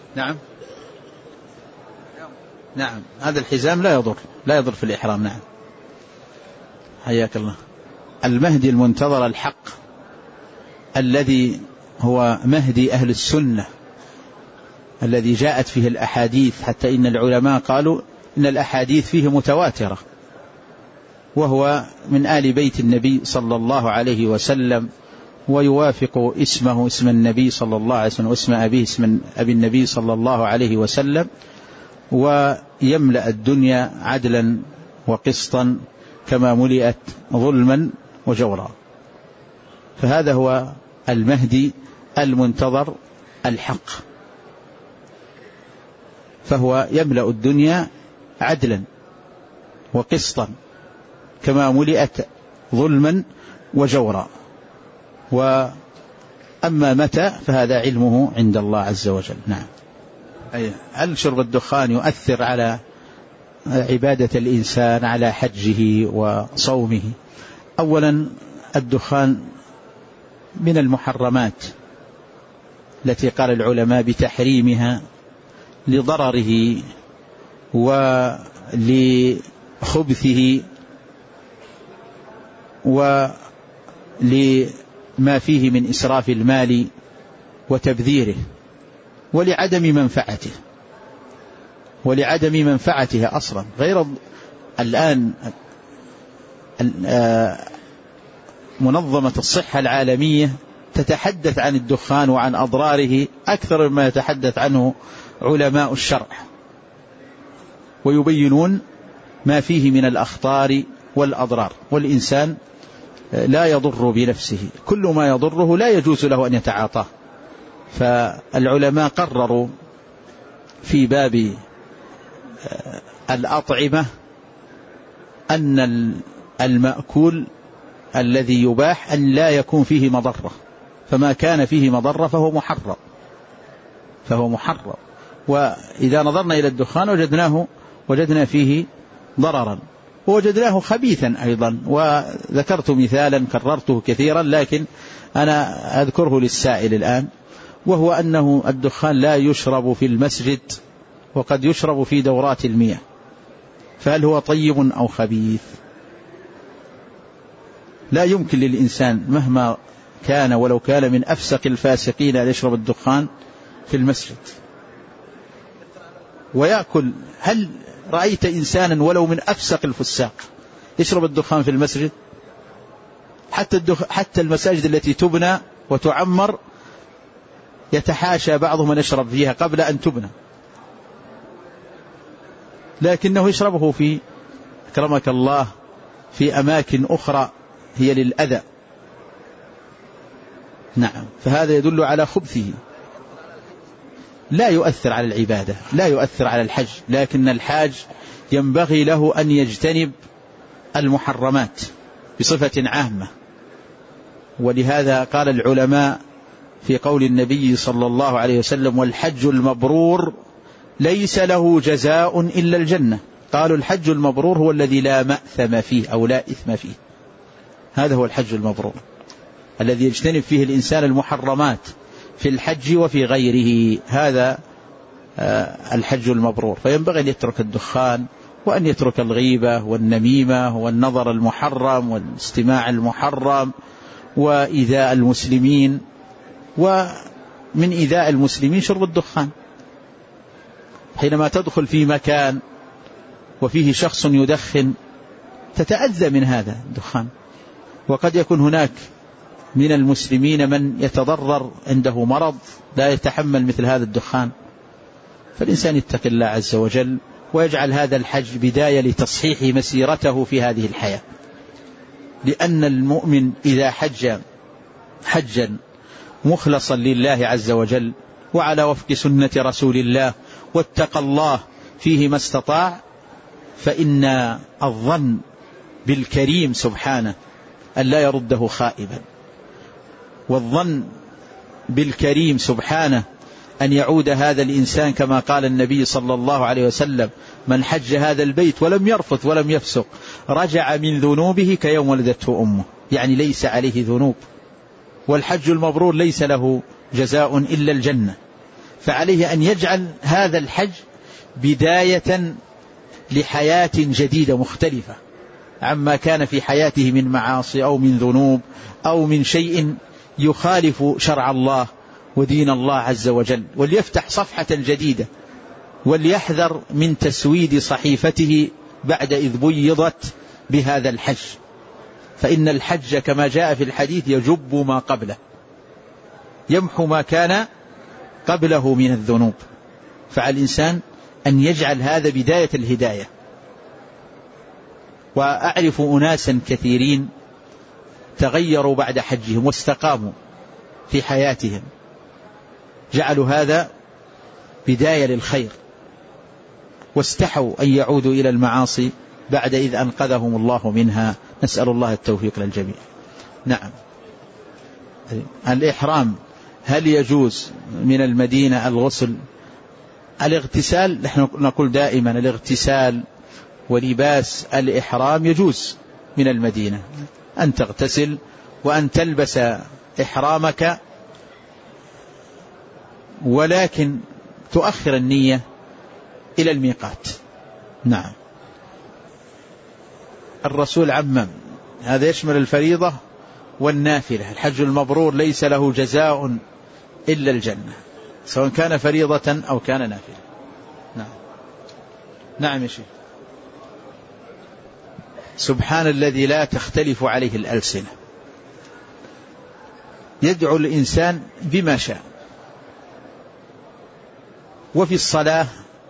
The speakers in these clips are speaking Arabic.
نعم نعم، هذا الحزام لا يضر في الإحرام. نعم حياك الله. المهدي المنتظر الحق الذي هو مهدي أهل السنة الذي جاءت فيه الأحاديث، حتى إن العلماء قالوا إن الأحاديث فيه متواترة، وهو من آل بيت النبي صلى الله عليه وسلم، ويوافق اسمه اسم النبي صلى الله عليه وسلم، واسم أبيه اسم أبي النبي صلى الله عليه وسلم، ويملأ الدنيا عدلا وقسطا كما ملئت ظلما وجورا. فهذا هو المهدي المنتظر الحق، فهو يملأ الدنيا عدلا وقسطا كما ملئت ظلما وجورا. وأما متى فهذا علمه عند الله عز وجل. نعم. هل شرب الدخان يؤثر على عبادة الإنسان، على حجه وصومه؟ أولا الدخان من المحرمات التي قال العلماء بتحريمها لضرره ولخبثه ولما فيه من إسراف المال وتبذيره ولعدم منفعته أصلا. غير الآن منظمة الصحة العالمية تتحدث عن الدخان وعن أضراره أكثر مما يتحدث عنه علماء الشرع، ويبينون ما فيه من الأخطار والأضرار، والإنسان لا يضر بنفسه، كل ما يضره لا يجوز له أن يتعاطاه. فالعلماء قرروا في باب الأطعمة أن المأكول الذي يباح أن لا يكون فيه مضرة، فما كان فيه مضرة فهو محرم. وإذا نظرنا إلى الدخان وجدنا فيه ضررا، ووجدناه خبيثا أيضا. وذكرت مثالا كررته كثيرا لكن أنا أذكره للسائل الآن، وهو أنه الدخان لا يشرب في المسجد وقد يشرب في دورات المياه، فهل هو طيب أو خبيث؟ لا يمكن للإنسان مهما كان ولو كان من أفسق الفاسقين أن يشرب الدخان في المسجد ويأكل. هل رأيت إنسانا ولو من أفسق الفساق يشرب الدخان في المسجد؟ حتى المساجد التي تبنى وتعمر يتحاشى بعضهم أن يشرب فيها قبل أن تبنى، لكنه يشربه في أكرمك الله في أماكن أخرى هي للأذى. نعم، فهذا يدل على خبثه. لا يؤثر على العبادة، لا يؤثر على الحج، لكن الحاج ينبغي له أن يجتنب المحرمات بصفة عامة. ولهذا قال العلماء في قول النبي صلى الله عليه وسلم: والحج المبرور ليس له جزاء إلا الجنة. قالوا الحج المبرور هو الذي لا مأثم فيه أو لا إثم فيه، هذا هو الحج المبرور الذي يجتنب فيه الإنسان المحرمات في الحج وفي غيره، هذا الحج المبرور. فينبغي أن يترك الدخان، وأن يترك الغيبة والنميمة والنظر المحرم والاستماع المحرم وإيذاء المسلمين. ومن إيذاء المسلمين شرب الدخان. حينما تدخل في مكان وفيه شخص يدخن تتأذى من هذا الدخان، وقد يكون هناك من المسلمين من يتضرر عنده مرض لا يتحمل مثل هذا الدخان. فالإنسان يتقي الله عز وجل ويجعل هذا الحج بداية لتصحيح مسيرته في هذه الحياة، لأن المؤمن إذا حج حجا مخلصا لله عز وجل وعلى وفق سنة رسول الله واتقى الله فيه ما استطاع، فإن الظن بالكريم سبحانه أن لا يرده خائبا، والظن بالكريم سبحانه أن يعود هذا الإنسان كما قال النبي صلى الله عليه وسلم: من حج هذا البيت ولم يرفث ولم يفسق رجع من ذنوبه كيوم ولدته أمه، يعني ليس عليه ذنوب. والحج المبرور ليس له جزاء إلا الجنة. فعليه أن يجعل هذا الحج بداية لحياة جديدة مختلفة عما كان في حياته من معاصي أو من ذنوب أو من شيء يخالف شرع الله ودين الله عز وجل، وليفتح صفحة جديدة، وليحذر من تسويد صحيفته بعد إذ بيضت بهذا الحج، فإن الحج كما جاء في الحديث يجب ما قبله، يمحو ما كان قبله من الذنوب. فعلى الإنسان أن يجعل هذا بداية الهداية. وأعرف أناسا كثيرين تغيروا بعد حجهم واستقاموا في حياتهم، جعلوا هذا بداية للخير، واستحوا أن يعودوا إلى المعاصي بعد إذ أنقذهم الله منها. نسأل الله التوفيق للجميع. نعم. الإحرام هل يجوز من المدينة الغسل؟ الاغتسال، نحن نقول دائما الاغتسال ولباس الإحرام يجوز من المدينة، أن تغتسل وأن تلبس إحرامك، ولكن تؤخر النية إلى الميقات. نعم. الرسول عمم، هذا يشمل الفريضة والنافلة. الحج المبرور ليس له جزاء إلا الجنة، سواء كان فريضة أو كان نافلة. نعم. نعم يا شيخ. سبحان الذي لا تختلف عليه الألسنة. يدعو الإنسان بما شاء، وفي الصلاة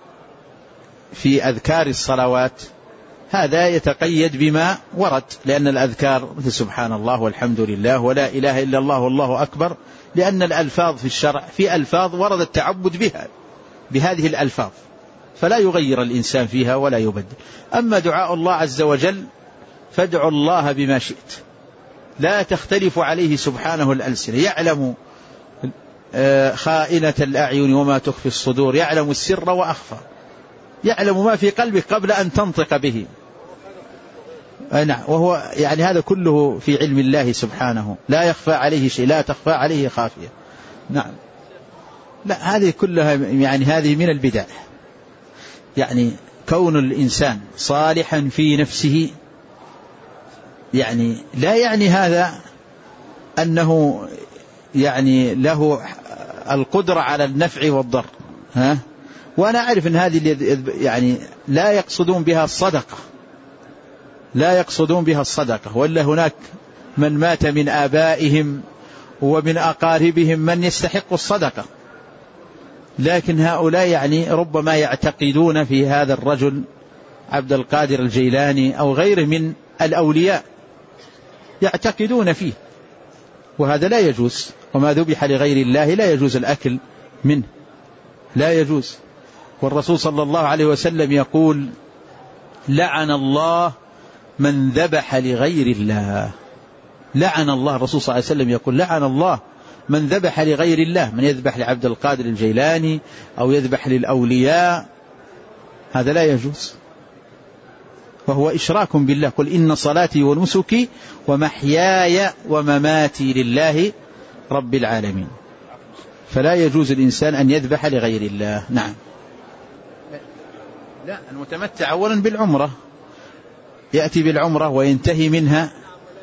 في أذكار الصلوات هذا يتقيد بما ورد، لأن الأذكار مثل سبحان الله والحمد لله ولا إله إلا الله والله أكبر، لأن الألفاظ في الشرع في ألفاظ ورد التعبد بها بهذه الألفاظ، فلا يغير الإنسان فيها ولا يبدل. أما دعاء الله عز وجل فادعوا الله بما شئت، لا تختلف عليه سبحانه الألسنة، يعلم خائنة الأعين وما تخفي الصدور، يعلم السر وأخفى، يعلم ما في قلبك قبل أن تنطق به. نعم. وهو يعني هذا كله في علم الله سبحانه، لا يخفى عليه شيء، لا تخفى عليه خافية. نعم. لا، هذه كلها يعني هذه من البدع. يعني كون الإنسان صالحا في نفسه يعني لا يعني هذا أنه يعني له القدرة على النفع والضر. وأنا أعرف أن هذه يعني لا يقصدون بها الصدقة، لا يقصدون بها الصدقة، ولا هناك من مات من آبائهم ومن أقاربهم من يستحق الصدقة، لكن هؤلاء يعني ربما يعتقدون في هذا الرجل عبد القادر الجيلاني أو غيره من الأولياء، يعتقدون فيه، وهذا لا يجوز. وما ذبح لغير الله لا يجوز الأكل منه، لا يجوز. والرسول صلى الله عليه وسلم يقول لعن الله من ذبح لغير الله. لعن الله، الرسول صلى الله عليه وسلم يقول لعن الله من ذبح لغير الله، من يذبح لعبد القادر الجيلاني أو يذبح للأولياء، هذا لا يجوز، وهو إشراك بالله. قل إن صلاتي ونسكي ومحياي ومماتي لله رب العالمين. فلا يجوز الإنسان أن يذبح لغير الله. نعم. لا، المتمتع أولا بالعمرة، يأتي بالعمرة وينتهي منها.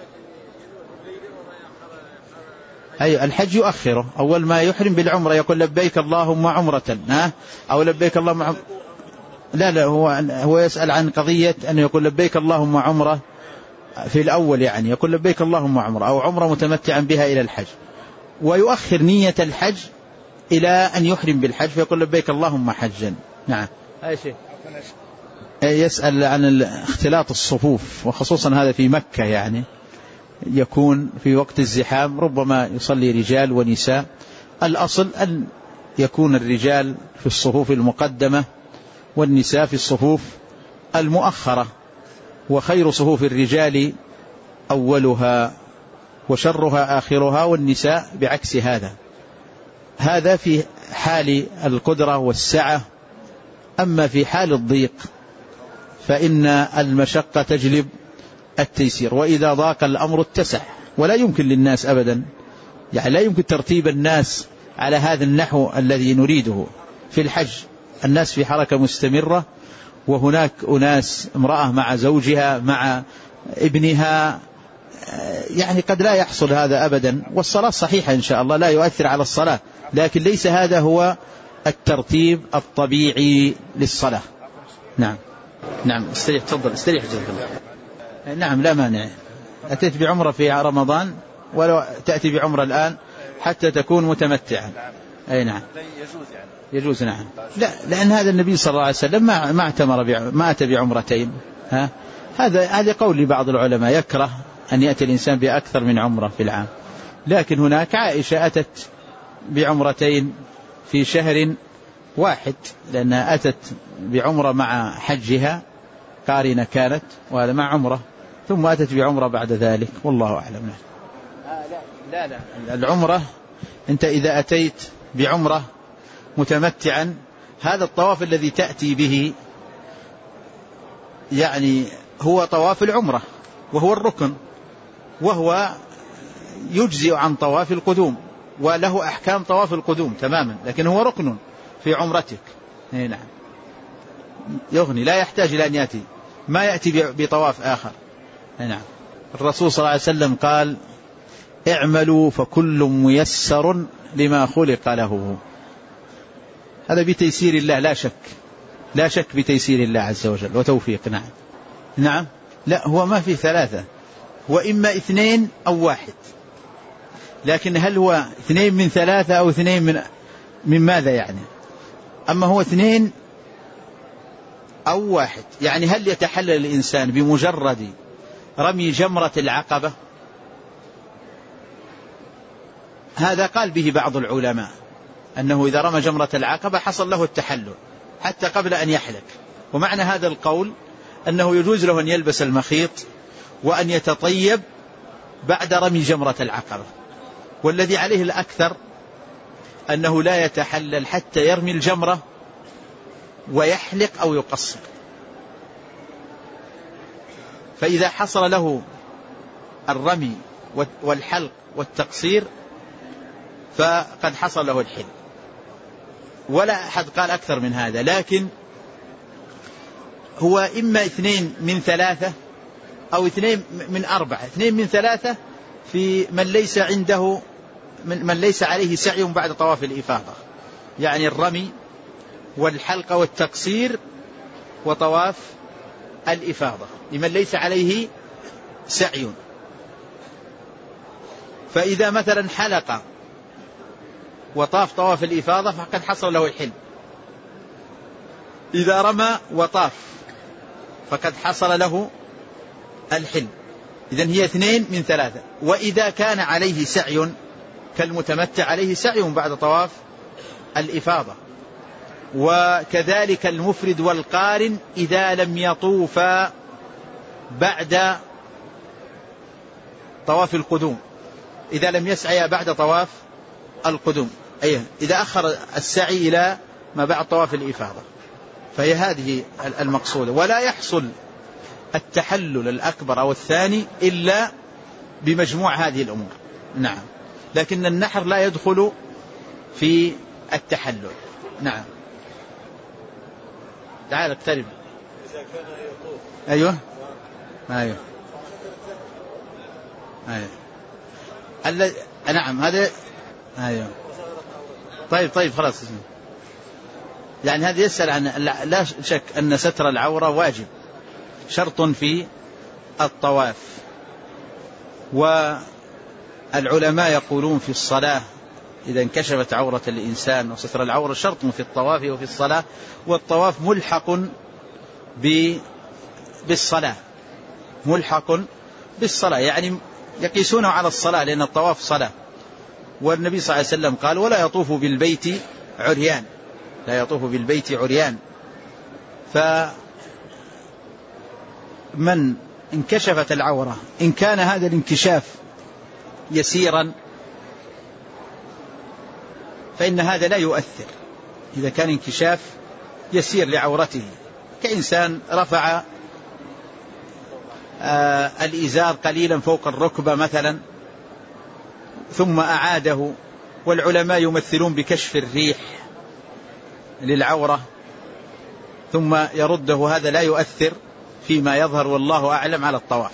أي الحج يؤخره، أول ما يحرم بالعمرة يقول لبيك اللهم عمرة، أو لبيك اللهم عمرة. لا هو يسأل عن قضية أن يقول لبيك اللهم عمرة في الأول، يعني يقول لبيك اللهم عمرة أو عمرة متمتعا بها إلى الحج، ويؤخر نية الحج إلى أن يحرم بالحج فيقول لبيك اللهم حجا. نعم. أي شيء. يسأل عن اختلاط الصفوف، وخصوصا هذا في مكة، يعني يكون في وقت الزحام ربما يصلي رجال ونساء. الأصل أن يكون الرجال في الصفوف المقدمة والنساء في الصفوف المؤخرة، وخير صفوف الرجال أولها وشرها آخرها، والنساء بعكس هذا. هذا في حال القدرة والسعة. أما في حال الضيق فإن المشقة تجلب التيسير، وإذا ضاق الأمر اتسع. ولا يمكن للناس أبدا، يعني لا يمكن ترتيب الناس على هذا النحو الذي نريده في الحج. الناس في حركة مستمرة، وهناك أناس امرأة مع زوجها مع ابنها، يعني قد لا يحصل هذا أبدا، والصلاة صحيحة إن شاء الله لا يؤثر على الصلاة، لكن ليس هذا هو الترتيب الطبيعي للصلاة. نعم استريح، تفضل استريح جزاك الله. نعم لا مانع، أتيت بعمرة في رمضان ولو تأتي بعمرة الآن حتى تكون متمتعا. أي نعم يجوز نعم. لا، لأن هذا النبي صلى الله عليه وسلم ما أتى بعمرتين. هذا قول لبعض العلماء يكره أن يأتي الإنسان بأكثر من عمرة في العام، لكن هناك عائشة أتت بعمرتين في شهر واحد، لأنها أتت بعمرة مع حجها قارنة كانت، وهذا مع عمرة، ثم أتت بعمرة بعد ذلك، والله أعلم. لا العمرة أنت إذا أتيت بعمرة متمتعا، هذا الطواف الذي تأتي به يعني هو طواف العمرة، وهو الركن، وهو يجزئ عن طواف القدوم، وله أحكام طواف القدوم تماما، لكن هو ركن في عمرتك. نعم يغني، لا يحتاج إلى أن يأتي، ما يأتي بطواف آخر. نعم الرسول صلى الله عليه وسلم قال: اعملوا فكل ميسر لما خلق له. هذا بتيسير الله، لا شك بتيسير الله عز وجل وتوفيق. نعم لا، هو ما في ثلاثة، هو إما 2 أو 1، لكن هل هو 2 من 3 أو 2 من ماذا يعني؟ أما هو 2 أو 1، يعني هل يتحلل الإنسان بمجرد رمي جمرة العقبة؟ هذا قال به بعض العلماء، أنه إذا رمى جمرة العقبة حصل له التحلل حتى قبل أن يحلق. ومعنى هذا القول أنه يجوز له أن يلبس المخيط وأن يتطيب بعد رمي جمرة العقبة. والذي عليه الأكثر أنه لا يتحلل حتى يرمي الجمرة ويحلق أو يقصر، فإذا حصل له الرمي والحلق والتقصير فقد حصل له الحل، ولا أحد قال أكثر من هذا. لكن هو إما 2 من 3 أو 2 من 4. 2 من 3 في من ليس عليه سعي بعد طواف الإفاضة، يعني الرمي والحلق والتقصير وطواف الإفاضة لمن ليس عليه سعي. فإذا مثلا حلق وطاف طواف الإفاضة فقد حصل له الحل، إذا رمى وطاف فقد حصل له الحل. إذن هي 2 من 3. وإذا كان عليه سعي كالمتمتع عليه سعي بعد طواف الإفاضة، وكذلك المفرد والقارن إذا لم يطوفا بعد طواف القدوم، إذا لم يسعي بعد طواف القدوم، إذا أخر السعي إلى ما بعد طواف الإفاضة. فهي هذه المقصودة، ولا يحصل التحلل الأكبر أو الثاني إلا بمجموع هذه الأمور. نعم، لكن النحر لا يدخل في التحلل. نعم تعال اقترب. أيوه نعم هذا أيوه. طيب خلاص. يعني هذا يسأل عن، لا شك أن ستر العورة واجب، شرط في الطواف. والعلماء يقولون في الصلاة إذا انكشفت عورة الإنسان، وستر العورة شرط في الطواف وفي الصلاة، والطواف ملحق بالصلاة، يعني يقيسونه على الصلاة، لأن الطواف صلاة. والنبي صلى الله عليه وسلم قال: ولا يطوف بالبيت عريان، لا يطوف بالبيت عريان. فمن انكشفت العورة، إن كان هذا الانكشاف يسيرا فإن هذا لا يؤثر. إذا كان انكشاف يسير لعورته، كإنسان رفع الإزار قليلا فوق الركبة مثلا ثم أعاده والعلماء يمثلون بكشف الريح للعورة ثم يرده، هذا لا يؤثر فيما يظهر والله أعلم على الطواف،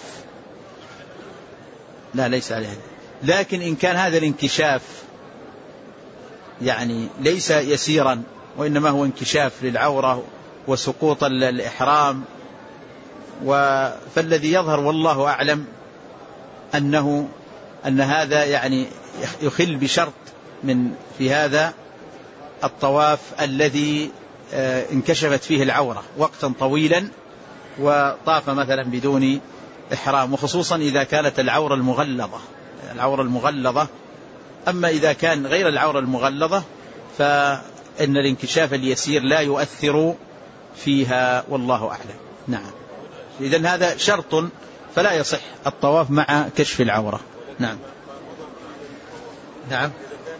لا ليس عليه. لكن إن كان هذا الانكشاف يعني ليس يسيرا وإنما هو انكشاف للعورة وسقوط الإحرام، فالذي يظهر والله أعلم أن هذا يعني يخل بشرط في هذا الطواف الذي انكشفت فيه العورة وقتا طويلا وطاف مثلا بدون إحرام، وخصوصا إذا كانت العورة المغلظة. أما إذا كان غير العورة المغلظة فإن الانكشاف اليسير لا يؤثر فيها والله أعلم. نعم، إذن هذا شرط فلا يصح الطواف مع كشف العورة. نعم. نعم،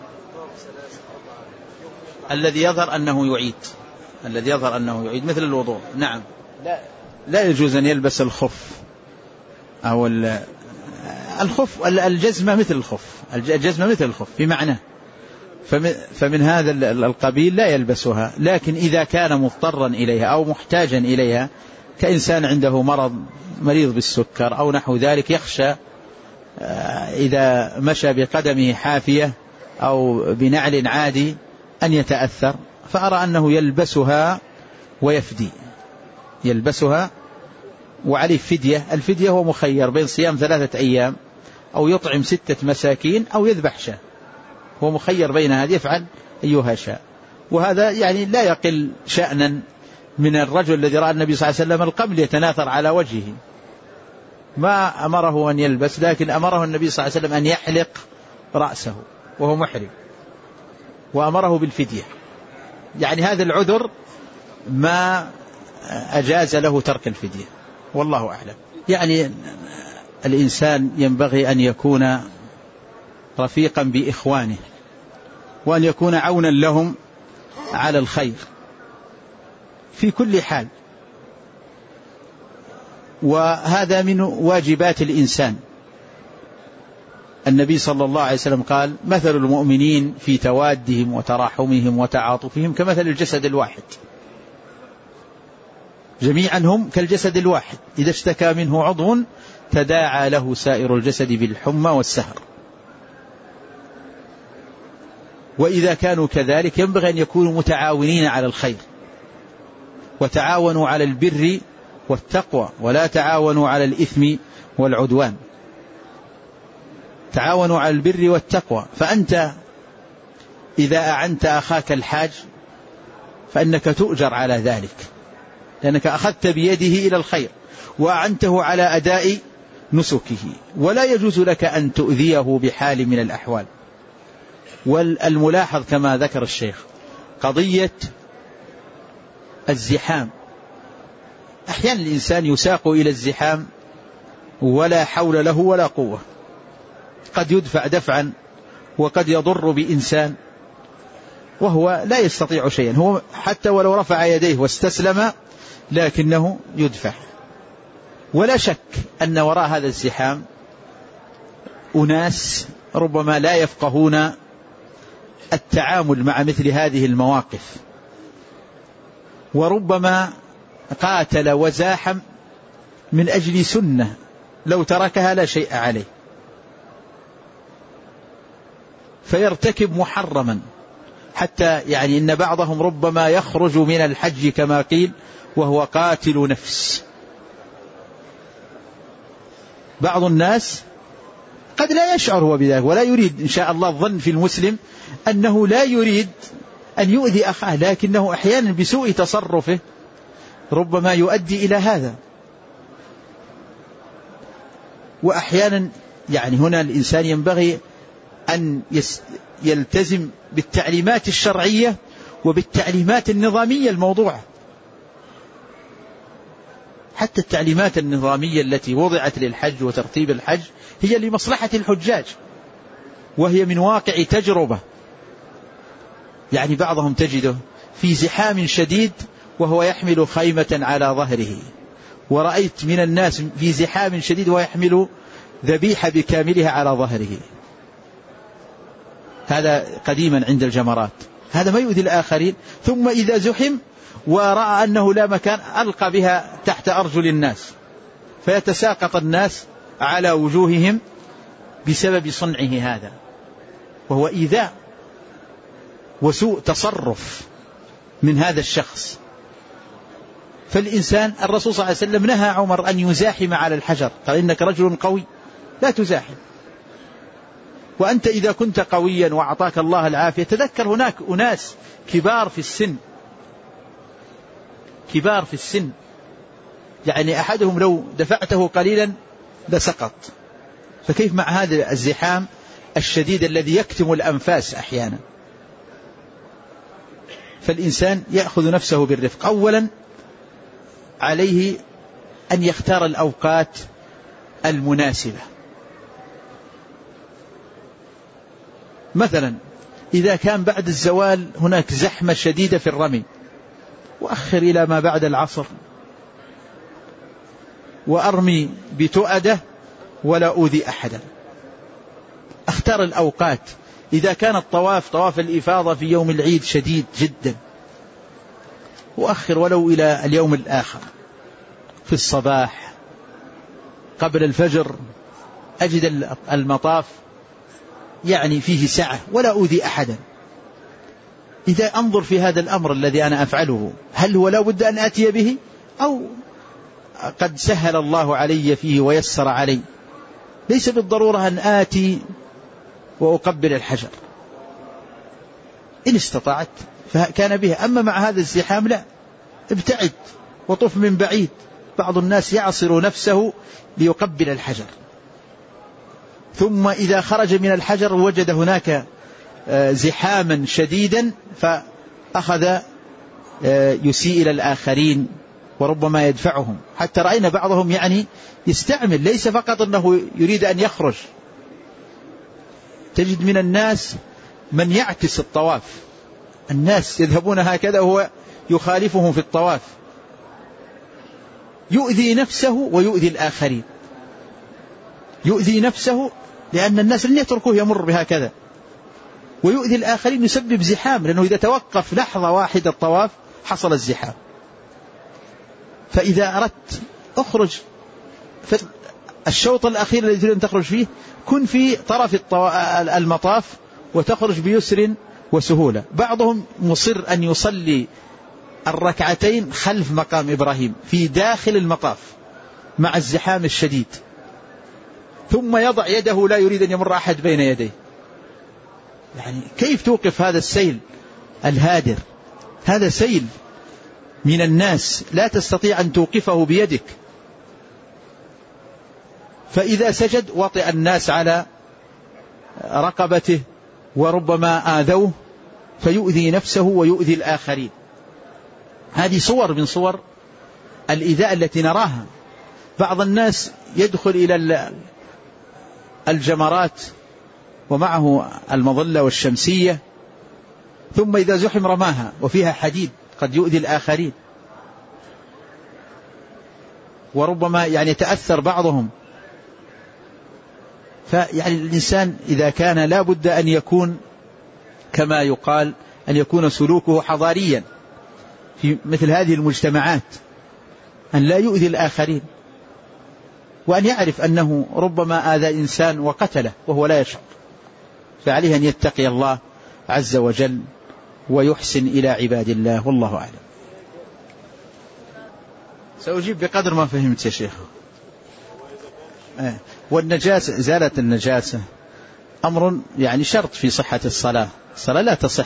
الذي يظهر أنه يعيد مثل الوضوء. نعم، لا يجوز أن يلبس الخف أو الخف، الجزمة مثل الخف بمعنى، فمن هذا القبيل لا يلبسها. لكن إذا كان مضطرا إليها أو محتاجا إليها كإنسان عنده مريض بالسكر أو نحو ذلك، يخشى إذا مشى بقدمه حافية أو بنعل عادي أن يتأثر، فأرى أنه يلبسها ويفدي، وعليه فدية. الفدية هو مخير بين صيام 3 أيام أو يطعم 6 مساكين أو يذبح شاة، هو مخير بين هذه، يفعل أيها شاء. وهذا يعني لا يقل شأنا من الرجل الذي رأى النبي صلى الله عليه وسلم القبل يتناثر على وجهه، ما أمره أن يلبس، لكن أمره النبي صلى الله عليه وسلم أن يحلق رأسه وهو محرم، وأمره بالفدية. يعني هذا العذر ما أجاز له ترك الفدية والله أعلم. يعني الإنسان ينبغي أن يكون رفيقا بإخوانه وأن يكون عونا لهم على الخير في كل حال، وهذا من واجبات الإنسان. النبي صلى الله عليه وسلم قال: مثل المؤمنين في توادهم وتراحمهم وتعاطفهم كمثل الجسد الواحد، جميعا هم كالجسد الواحد، إذا اشتكى منه عضو تداعى له سائر الجسد بالحمى والسهر. وإذا كانوا كذلك ينبغي أن يكونوا متعاونين على الخير، وتعاونوا على البر والتقوى ولا تعاونوا على الإثم والعدوان، تعاونوا على البر والتقوى. فأنت إذا أعنت أخاك الحاج فإنك تؤجر على ذلك، لأنك أخذت بيده إلى الخير وأعنته على أداء نسكه، ولا يجوز لك أن تؤذيه بحال من الأحوال. والملاحظ كما ذكر الشيخ قضية الزحام، أحيانا الإنسان يساق إلى الزحام ولا حول له ولا قوة، قد يدفع دفعا وقد يضر بإنسان وهو لا يستطيع شيئا، هو حتى ولو رفع يديه واستسلم لكنه يدفع. ولا شك أن وراء هذا الزحام أناس ربما لا يفقهون التعامل مع مثل هذه المواقف، وربما قاتل وزاحم من أجل سنة لو تركها لا شيء عليه، فيرتكب محرما، حتى يعني إن بعضهم ربما يخرج من الحج كما قيل وهو قاتل نفس. بعض الناس قد لا يشعر هو بذلك ولا يريد، إن شاء الله الظن في المسلم أنه لا يريد أن يؤذي أخاه، لكنه أحيانا بسوء تصرفه ربما يؤدي إلى هذا. وأحيانا يعني هنا الإنسان ينبغي أن يلتزم بالتعليمات الشرعية وبالتعليمات النظامية الموضوعة. حتى التعليمات النظامية التي وضعت للحج وترتيب الحج هي لمصلحة الحجاج، وهي من واقع تجربة. يعني بعضهم تجده في زحام شديد وهو يحمل خيمة على ظهره، ورأيت من الناس في زحام شديد ويحمل ذبيحة بكاملها على ظهره. هذا قديما عند الجمرات، هذا ما يؤذي الآخرين. ثم إذا زحم ورأى أنه لا مكان ألقى بها تحت أرجل الناس، فيتساقط الناس على وجوههم بسبب صنعه هذا، وهو إيذاء وسوء تصرف من هذا الشخص. فالإنسان، الرسول صلى الله عليه وسلم نهى عمر أن يزاحم على الحجر، قال إنك رجل قوي لا تزاحم. وأنت إذا كنت قويا وأعطاك الله العافية، تذكر هناك أناس كبار في السن، يعني أحدهم لو دفعته قليلا لسقط، فكيف مع هذا الزحام الشديد الذي يكتم الأنفاس أحيانا؟ فالإنسان يأخذ نفسه بالرفق. أولا عليه أن يختار الأوقات المناسبة، مثلا إذا كان بعد الزوال هناك زحمة شديدة في الرمي، وأخر إلى ما بعد العصر وأرمي بتؤدة ولا أؤذي أحدا. اختار الأوقات. إذا كان طواف الإفاضة في يوم العيد شديد جدا، وأخر ولو إلى اليوم الآخر في الصباح قبل الفجر، أجد المطاف يعني فيه سعة ولا أؤذي أحدا. إذا أنظر في هذا الأمر الذي أنا أفعله، هل هو لا بد أن أتي به، أو قد سهل الله علي فيه ويسر علي؟ ليس بالضرورة أن آتي وأقبل الحجر، إن استطعت فكان به. أما مع هذا الزحام لا، ابتعد وطف من بعيد. بعض الناس يعصر نفسه ليقبل الحجر، ثم إذا خرج من الحجر وجد هناك زحاما شديدا فأخذ يسيء إلى الآخرين وربما يدفعهم. حتى رأينا بعضهم يعني يستعمل، ليس فقط أنه يريد أن يخرج، تجد من الناس من يعكس الطواف، الناس يذهبون هكذا وهو يخالفهم في الطواف، يؤذي نفسه ويؤذي الآخرين. يؤذي نفسه لأن الناس لن يتركوه يمر بهكذا، ويؤذي الآخرين، يسبب زحام، لأنه إذا توقف لحظة واحدة الطواف حصل الزحام. فإذا أردت أخرج الشوط الأخير الذي تريد أن تخرج فيه، كن في طرف المطاف وتخرج بيسر وسهولة. بعضهم مصر أن يصلي الركعتين خلف مقام إبراهيم في داخل المطاف مع الزحام الشديد، ثم يضع يده لا يريد أن يمر أحد بين يديه. يعني كيف توقف هذا السيل الهادر؟ هذا سيل من الناس لا تستطيع أن توقفه بيدك. فإذا سجد وطئ الناس على رقبته وربما آذوه، فيؤذي نفسه ويؤذي الآخرين. هذه صور من صور الإيذاء التي نراها. بعض الناس يدخل إلى الجمرات ومعه المظلة والشمسية، ثم إذا زحم رماها وفيها حديد قد يؤذي الآخرين، وربما يعني يتأثر بعضهم. فيعني الإنسان إذا كان لا بد أن يكون كما يقال أن يكون سلوكه حضاريا في مثل هذه المجتمعات، أن لا يؤذي الآخرين، وأن يعرف أنه ربما آذى إنسان وقتله وهو لا يشعر. فعليه أن يتقي الله عز وجل ويحسن إلى عباد الله، والله أعلم. سأجيب بقدر ما فهمت يا شيخ. والنجاسة، إزالة النجاسة أمر يعني شرط في صحة الصلاة. الصلاة لا تصح،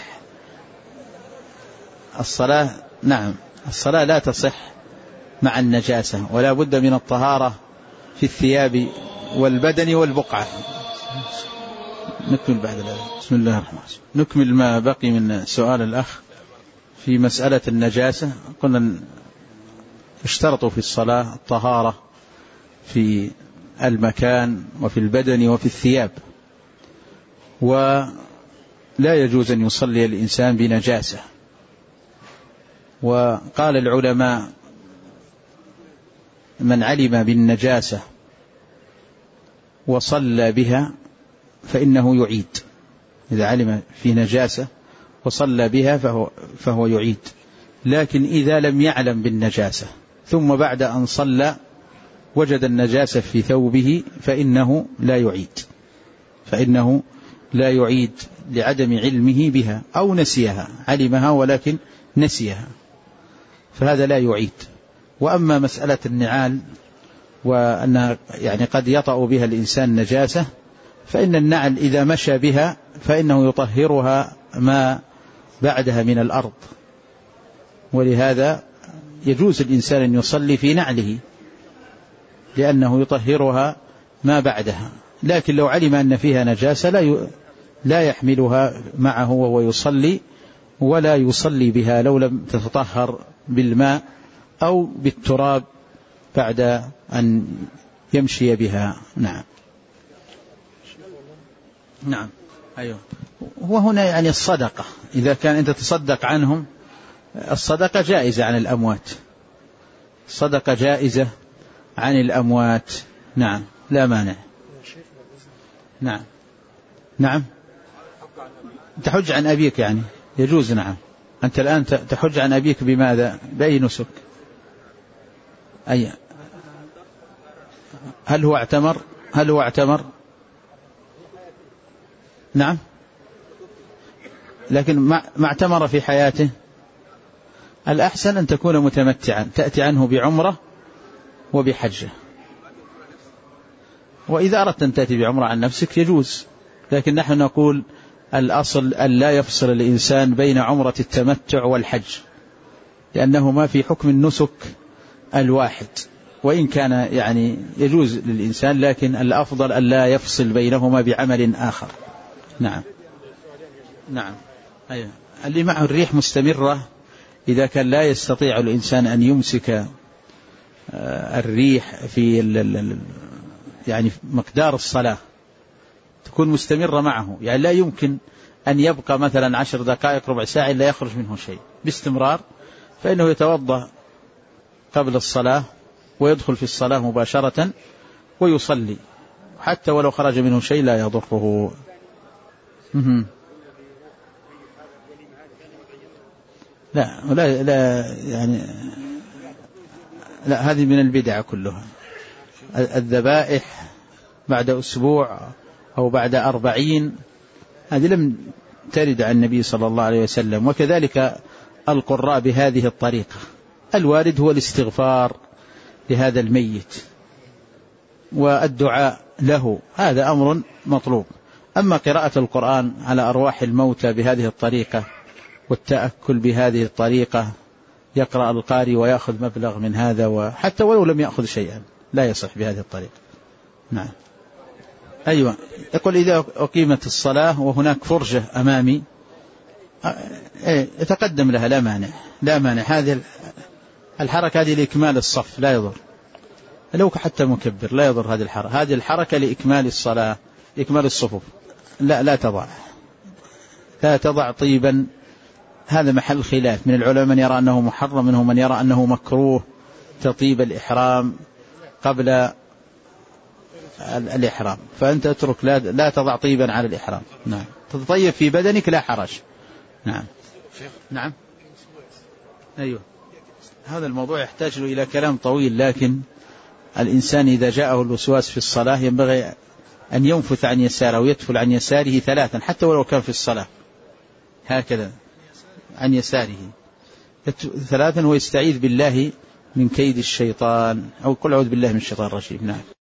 الصلاة لا تصح مع النجاسة، ولا بد من الطهارة في الثياب والبدن والبقعة. نكمل بعد ذلك. بسم الله الرحمن الرحيم. نكمل ما بقي من سؤال الأخ في مسألة النجاسة. قلنا اشترطوا في الصلاة الطهارة في المكان وفي البدن وفي الثياب، ولا يجوز أن يصلي الإنسان بنجاسة. وقال العلماء من علم بالنجاسة وصلى بها فإنه يعيد، إذا علم في نجاسة وصلى بها فهو يعيد. لكن إذا لم يعلم بالنجاسة ثم بعد أن صلى وجد النجاسة في ثوبه فإنه لا يعيد لعدم علمه بها، أو نسيها، علمها ولكن نسيها، فهذا لا يعيد. وأما مسألة النعال وأنها يعني قد يطأ بها الإنسان نجاسة، فإن النعل إذا مشى بها فإنه يطهرها ما بعدها من الأرض، ولهذا يجوز الإنسان أن يصلي في نعله لأنه يطهرها ما بعدها. لكن لو علم أن فيها نجاسة لا يحملها معه وهو يصلي، ولا يصلي بها لو لم تتطهر بالماء أو بالتراب بعد أن يمشي بها. نعم. أيوه. وهنا يعني الصدقة، إذا كان أنت تصدق عنهم، الصدقة جائزة عن الأموات، الصدقة جائزة عن الأموات. نعم، لا مانع. نعم. تحج عن أبيك يعني يجوز. نعم. أنت الآن تحج عن أبيك بماذا؟ بأي نسك؟ هل هو اعتمر؟ نعم. لكن ما اعتمر في حياته. الأحسن أن تكون متمتعا، تأتي عنه بعمرة وبحجة. وإذا أردت أن تأتي بعمرة عن نفسك يجوز، لكن نحن نقول الأصل أن لا يفصل الإنسان بين عمرة التمتع والحج، لأنه ما في حكم النسك الواحد، وإن كان يعني يجوز للإنسان، لكن الأفضل أن لا يفصل بينهما بعمل آخر. نعم. أيوة. اللي معه الريح مستمرة، إذا كان لا يستطيع الإنسان أن يمسك الريح في يعني مقدار الصلاة، تكون مستمرة معه، يعني لا يمكن أن يبقى مثلا 10 دقائق ربع ساعة إلا يخرج منه شيء باستمرار، فإنه يتوضأ قبل الصلاة ويدخل في الصلاة مباشرة ويصلي، حتى ولو خرج منه شيء لا يضره. لا يعني لا، هذه من البدع كلها. الذبائح بعد أسبوع أو بعد 40 هذه لم ترد عن النبي صلى الله عليه وسلم. وكذلك القراء بهذه الطريقة، الوارد هو الاستغفار لهذا الميت والدعاء له، هذا أمر مطلوب. أما قراءة القرآن على أرواح الموتى بهذه الطريقة والتأكل بهذه الطريقة، يقرأ القارئ ويأخذ مبلغ من هذا، وحتى ولو لم يأخذ شيئا لا يصح بهذه الطريقة. نعم. أيوة. يقول إذا أقيمت الصلاة وهناك فرجة أمامي يتقدم لها، لا مانع. هذه الحركة هذه لإكمال الصف لا يضر، لو حتى مكبر لا يضر هذه الحركة لإكمال الصلاة، إكمال الصفوف. لا تضع طيبا، هذا محل خلاف من العلماء، من يرى أنه محرم، منهم من يرى أنه مكروه تطيب الإحرام قبل الإحرام، فأنت اترك، لا تضع طيبا على الإحرام. نعم. تطيب في بدنك لا حرج. نعم. أيوه. هذا الموضوع يحتاج إلى كلام طويل، لكن الإنسان إذا جاءه الوسواس في الصلاة ينبغي أن ينفث عن يساره ويدفل عن يساره 3، حتى ولو كان في الصلاة، هكذا عن يساره 3، ويستعيذ بالله من كيد الشيطان، أو قل أعوذ بالله من الشيطان الرجيم. نعم.